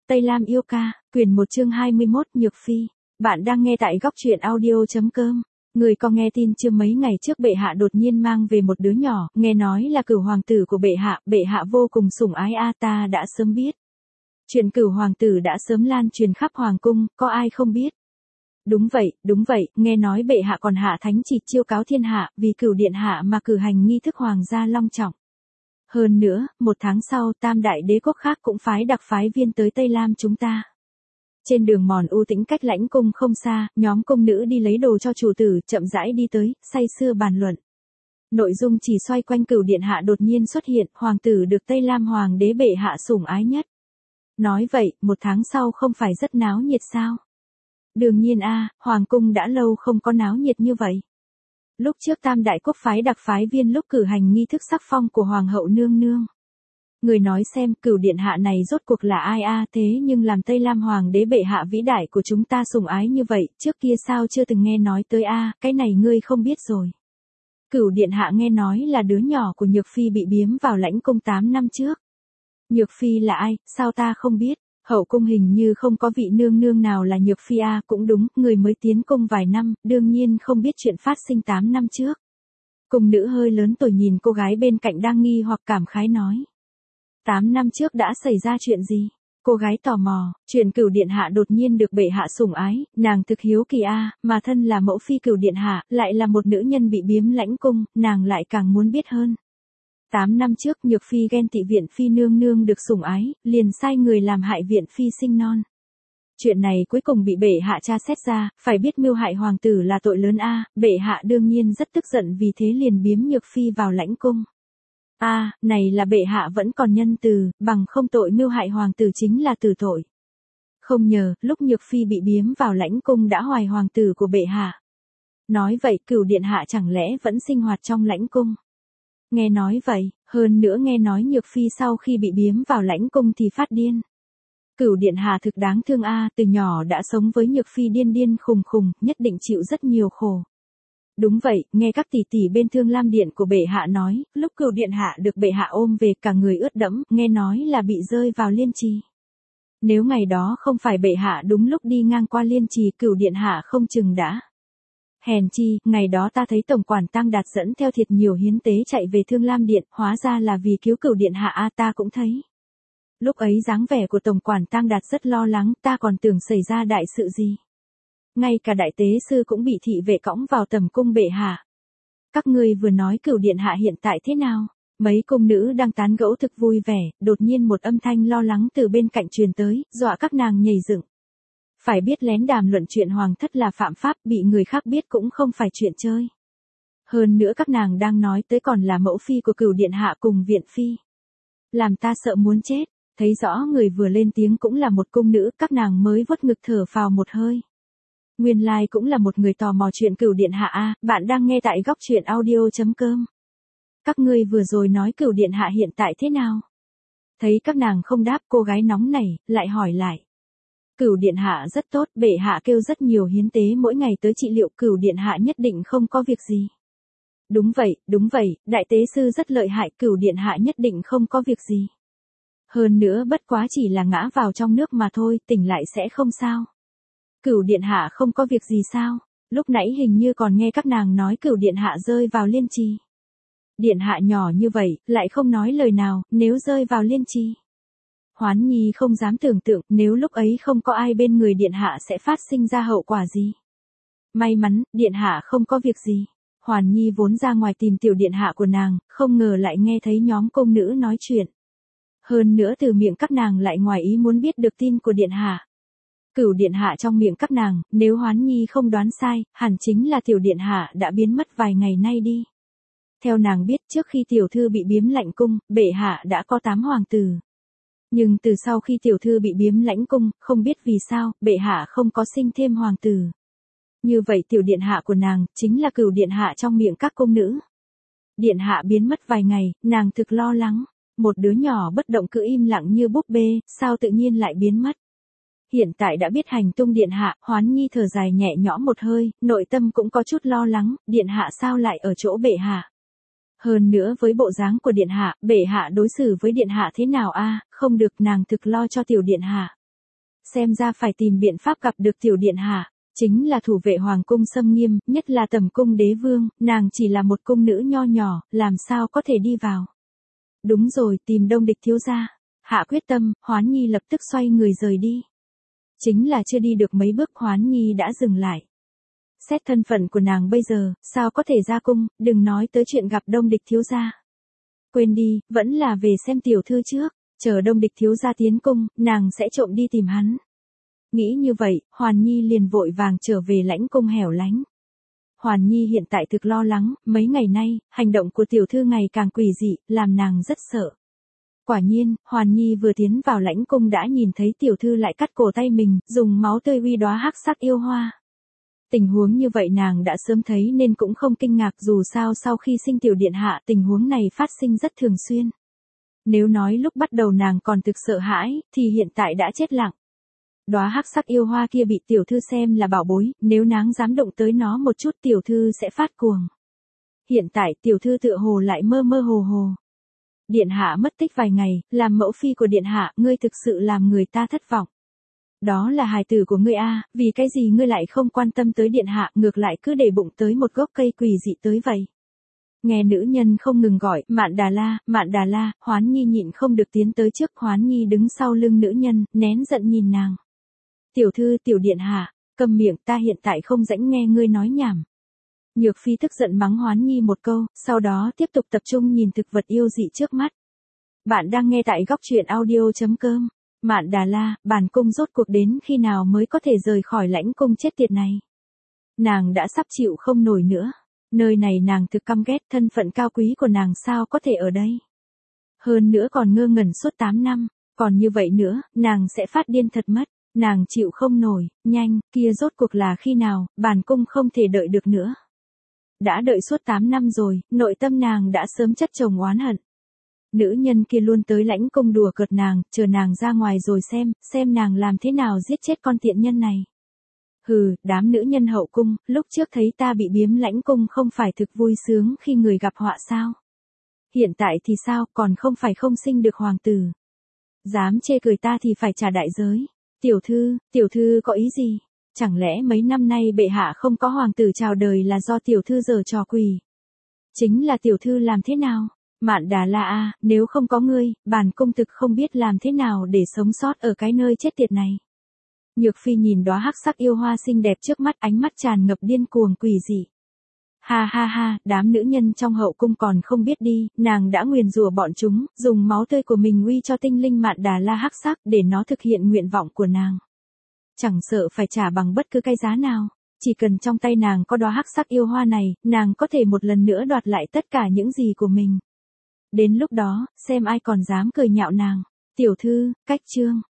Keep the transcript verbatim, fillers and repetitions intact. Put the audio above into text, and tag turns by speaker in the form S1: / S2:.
S1: Tây Lam yêu ca, quyển một chương hai mươi mốt Nhược Phi. Bạn đang nghe tại góc truyện audio.com. Người có nghe tin chưa, mấy ngày trước bệ hạ đột nhiên mang về một đứa nhỏ, nghe nói là cửu hoàng tử của bệ hạ, bệ hạ vô cùng sủng ái a ta đã sớm biết. Chuyện cửu hoàng tử đã sớm lan truyền khắp hoàng cung, có ai không biết. Đúng vậy, đúng vậy, nghe nói bệ hạ còn hạ thánh chỉ chiêu cáo thiên hạ, vì cửu điện hạ mà cử hành nghi thức hoàng gia long trọng. Hơn nữa, một tháng sau, tam đại đế quốc khác cũng phái đặc phái viên tới Tây Lam chúng ta. Trên đường mòn u tĩnh cách lãnh cung không xa, nhóm cung nữ đi lấy đồ cho chủ tử, chậm rãi đi tới, say sưa bàn luận. Nội dung chỉ xoay quanh cửu điện hạ đột nhiên xuất hiện, hoàng tử được Tây Lam hoàng đế bệ hạ sủng ái nhất. Nói vậy, một tháng sau không phải rất náo nhiệt sao? Đương nhiên a, hoàng cung đã lâu không có náo nhiệt như vậy. Lúc trước tam đại quốc phái đặc phái viên lúc cử hành nghi thức sắc phong của hoàng hậu nương nương. Người nói xem cửu điện hạ này rốt cuộc là ai a, thế nhưng làm Tây Lam hoàng đế bệ hạ vĩ đại của chúng ta sủng ái như vậy, trước kia sao chưa từng nghe nói tới a, cái này ngươi không biết rồi. Cửu điện hạ nghe nói là đứa nhỏ của Nhược Phi bị biếm vào lãnh cung tám năm trước. Nhược Phi là ai, sao ta không biết? Hậu cung hình như không có vị nương nương nào là Nhược Phi a, cũng đúng, người mới tiến cung vài năm, đương nhiên không biết chuyện phát sinh tám năm trước. Cung nữ hơi lớn tuổi nhìn cô gái bên cạnh đang nghi hoặc cảm khái nói. tám năm trước đã xảy ra chuyện gì? Cô gái tò mò, chuyện cửu điện hạ đột nhiên được bệ hạ sủng ái, nàng thực hiếu kỳ a, mà thân là mẫu phi cửu điện hạ, lại là một nữ nhân bị biếm lãnh cung, nàng lại càng muốn biết hơn. Tám năm trước Nhược Phi ghen tị viện phi nương nương được sủng ái, liền sai người làm hại viện phi sinh non. Chuyện này cuối cùng bị bệ hạ tra xét ra, phải biết mưu hại hoàng tử là tội lớn a, bệ hạ đương nhiên rất tức giận vì thế liền biếm Nhược Phi vào lãnh cung. A, này là bệ hạ vẫn còn nhân từ, bằng không tội mưu hại hoàng tử chính là tử tội. Không nhờ, lúc Nhược Phi bị biếm vào lãnh cung đã hoài hoàng tử của bệ hạ. Nói vậy cửu điện hạ chẳng lẽ vẫn sinh hoạt trong lãnh cung? Nghe nói vậy, hơn nữa nghe nói Nhược Phi sau khi bị biếm vào lãnh cung thì phát điên. Cửu điện hạ thực đáng thương a, từ nhỏ đã sống với Nhược Phi điên điên khùng khùng, nhất định chịu rất nhiều khổ. Đúng vậy, nghe các tỷ tỷ bên Thương Lam điện của bệ hạ nói, lúc cửu điện hạ được bệ hạ ôm về cả người ướt đẫm, nghe nói là bị rơi vào liên trì. Nếu ngày đó không phải bệ hạ đúng lúc đi ngang qua liên trì, cửu điện hạ không chừng đã. Hèn chi, ngày đó ta thấy tổng quản Tăng Đạt dẫn theo thiệt nhiều hiến tế chạy về Thương Lam điện, hóa ra là vì cứu cửu điện hạ a, ta cũng thấy. Lúc ấy dáng vẻ của tổng quản Tăng Đạt rất lo lắng, ta còn tưởng xảy ra đại sự gì. Ngay cả đại tế sư cũng bị thị vệ cõng vào tầm cung bệ hạ. Các ngươi vừa nói cửu điện hạ hiện tại thế nào? Mấy cung nữ đang tán gẫu thực vui vẻ, đột nhiên một âm thanh lo lắng từ bên cạnh truyền tới, dọa các nàng nhảy dựng. Phải biết lén đàm luận chuyện hoàng thất là phạm pháp, bị người khác biết cũng không phải chuyện chơi. Hơn nữa các nàng đang nói tới còn là mẫu phi của cửu điện hạ cùng viện phi. Làm ta sợ muốn chết, thấy rõ người vừa lên tiếng cũng là một cung nữ, các nàng mới vuốt ngực thở phào một hơi. Nguyên lai like cũng là một người tò mò chuyện cửu điện hạ a, bạn đang nghe tại góc truyện audio.com. Các ngươi vừa rồi nói cửu điện hạ hiện tại thế nào? Thấy các nàng không đáp, cô gái nóng nảy, lại hỏi lại. Cửu điện hạ rất tốt, bệ hạ kêu rất nhiều hiến tế mỗi ngày tới trị liệu, cửu điện hạ nhất định không có việc gì. Đúng vậy, đúng vậy, đại tế sư rất lợi hại, cửu điện hạ nhất định không có việc gì. Hơn nữa bất quá chỉ là ngã vào trong nước mà thôi, tỉnh lại sẽ không sao. Cửu điện hạ không có việc gì sao? Lúc nãy hình như còn nghe các nàng nói cửu điện hạ rơi vào liên trì. Điện hạ nhỏ như vậy, lại không nói lời nào, nếu rơi vào liên trì. Hoán Nhi không dám tưởng tượng, nếu lúc ấy không có ai bên người điện hạ sẽ phát sinh ra hậu quả gì. May mắn, điện hạ không có việc gì. Hoán Nhi vốn ra ngoài tìm tiểu điện hạ của nàng, không ngờ lại nghe thấy nhóm cung nữ nói chuyện. Hơn nữa từ miệng các nàng lại ngoài ý muốn biết được tin của điện hạ. Cửu điện hạ trong miệng các nàng, nếu Hoán Nhi không đoán sai, hẳn chính là tiểu điện hạ đã biến mất vài ngày nay đi. Theo nàng biết trước khi tiểu thư bị biếm lãnh cung, bệ hạ đã có tám hoàng tử. Nhưng từ sau khi tiểu thư bị biếm lãnh cung, không biết vì sao, bệ hạ không có sinh thêm hoàng tử. Như vậy tiểu điện hạ của nàng, chính là cửu điện hạ trong miệng các cung nữ. Điện hạ biến mất vài ngày, nàng thực lo lắng. Một đứa nhỏ bất động cứ im lặng như búp bê, sao tự nhiên lại biến mất. Hiện tại đã biết hành tung điện hạ, Hoán Nhi thở dài nhẹ nhõm một hơi, nội tâm cũng có chút lo lắng, điện hạ sao lại ở chỗ bệ hạ. Hơn nữa với bộ dáng của điện hạ, bệ hạ đối xử với điện hạ thế nào a, không được, nàng thực lo cho tiểu điện hạ. Xem ra phải tìm biện pháp gặp được tiểu điện hạ, chính là thủ vệ hoàng cung xâm nghiêm, nhất là tầm cung đế vương, nàng chỉ là một cung nữ nho nhỏ, làm sao có thể đi vào. Đúng rồi, tìm Đông Địch thiếu gia. Hạ quyết tâm, Hoán Nhi lập tức xoay người rời đi. Chính là chưa đi được mấy bước Hoán Nhi đã dừng lại. Xét thân phận của nàng bây giờ, sao có thể ra cung, đừng nói tới chuyện gặp Đông Địch thiếu gia. Quên đi, vẫn là về xem tiểu thư trước, chờ Đông Địch thiếu gia tiến cung, nàng sẽ trộm đi tìm hắn. Nghĩ như vậy, Hoàn Nhi liền vội vàng trở về lãnh cung hẻo lánh. Hoàn Nhi hiện tại thực lo lắng, mấy ngày nay, hành động của tiểu thư ngày càng quỷ dị, làm nàng rất sợ. Quả nhiên, Hoàn Nhi vừa tiến vào lãnh cung đã nhìn thấy tiểu thư lại cắt cổ tay mình, dùng máu tươi uy đóa hắc sắc yêu hoa. Tình huống như vậy nàng đã sớm thấy nên cũng không kinh ngạc, dù sao sau khi sinh tiểu điện hạ tình huống này phát sinh rất thường xuyên. Nếu nói lúc bắt đầu nàng còn thực sợ hãi, thì hiện tại đã chết lặng. Đóa hắc sắc yêu hoa kia bị tiểu thư xem là bảo bối, nếu nàng dám động tới nó một chút tiểu thư sẽ phát cuồng. Hiện tại tiểu thư tựa hồ lại mơ mơ hồ hồ. Điện hạ mất tích vài ngày, làm mẫu phi của điện hạ, ngươi thực sự làm người ta thất vọng. Đó là hài tử của ngươi a, vì cái gì ngươi lại không quan tâm tới điện hạ, ngược lại cứ để bụng tới một gốc cây quỷ dị tới vậy. Nghe nữ nhân không ngừng gọi, Mạn Đà La, Mạn Đà La, Hoán Nhi nhịn không được tiến tới trước. Hoán Nhi đứng sau lưng nữ nhân, nén giận nhìn nàng. Tiểu thư, tiểu điện hạ, cầm miệng, ta hiện tại không rảnh nghe ngươi nói nhảm. Nhược Phi tức giận mắng Hoán Nhi một câu, sau đó tiếp tục tập trung nhìn thực vật yêu dị trước mắt. Bạn đang nghe tại góc truyện audio chấm com. Mạn Đà La, bản cung rốt cuộc đến khi nào mới có thể rời khỏi lãnh cung chết tiệt này. Nàng đã sắp chịu không nổi nữa. Nơi này nàng thực căm ghét, thân phận cao quý của nàng sao có thể ở đây. Hơn nữa còn ngơ ngẩn suốt tám năm, còn như vậy nữa, nàng sẽ phát điên thật mất. Nàng chịu không nổi, nhanh, kia rốt cuộc là khi nào, bản cung không thể đợi được nữa. Đã đợi suốt tám năm rồi, nội tâm nàng đã sớm chất chồng oán hận. Nữ nhân kia luôn tới lãnh cung đùa cợt nàng, chờ nàng ra ngoài rồi xem, xem nàng làm thế nào giết chết con tiện nhân này. Hừ, đám nữ nhân hậu cung, lúc trước thấy ta bị biếm lãnh cung không phải thực vui sướng khi người gặp họa sao. Hiện tại thì sao, còn không phải không sinh được hoàng tử. Dám chê cười ta thì phải trả đại giới. Tiểu thư, tiểu thư có ý gì? Chẳng lẽ mấy năm nay bệ hạ không có hoàng tử chào đời là do tiểu thư giở trò quỷ? Chính là tiểu thư làm thế nào? Mạn Đà La a, nếu không có ngươi, bản cung thực không biết làm thế nào để sống sót ở cái nơi chết tiệt này. Nhược Phi nhìn đóa hắc sắc yêu hoa xinh đẹp trước mắt, ánh mắt tràn ngập điên cuồng quỷ dị. Ha ha ha, đám nữ nhân trong hậu cung còn không biết đi, nàng đã nguyền rủa bọn chúng, dùng máu tươi của mình uy cho tinh linh Mạn Đà La hắc sắc để nó thực hiện nguyện vọng của nàng. Chẳng sợ phải trả bằng bất cứ cái giá nào, chỉ cần trong tay nàng có đóa hắc sắc yêu hoa này, nàng có thể một lần nữa đoạt lại tất cả những gì của mình. Đến lúc đó, xem ai còn dám cười nhạo nàng. Tiểu thư, cách chương.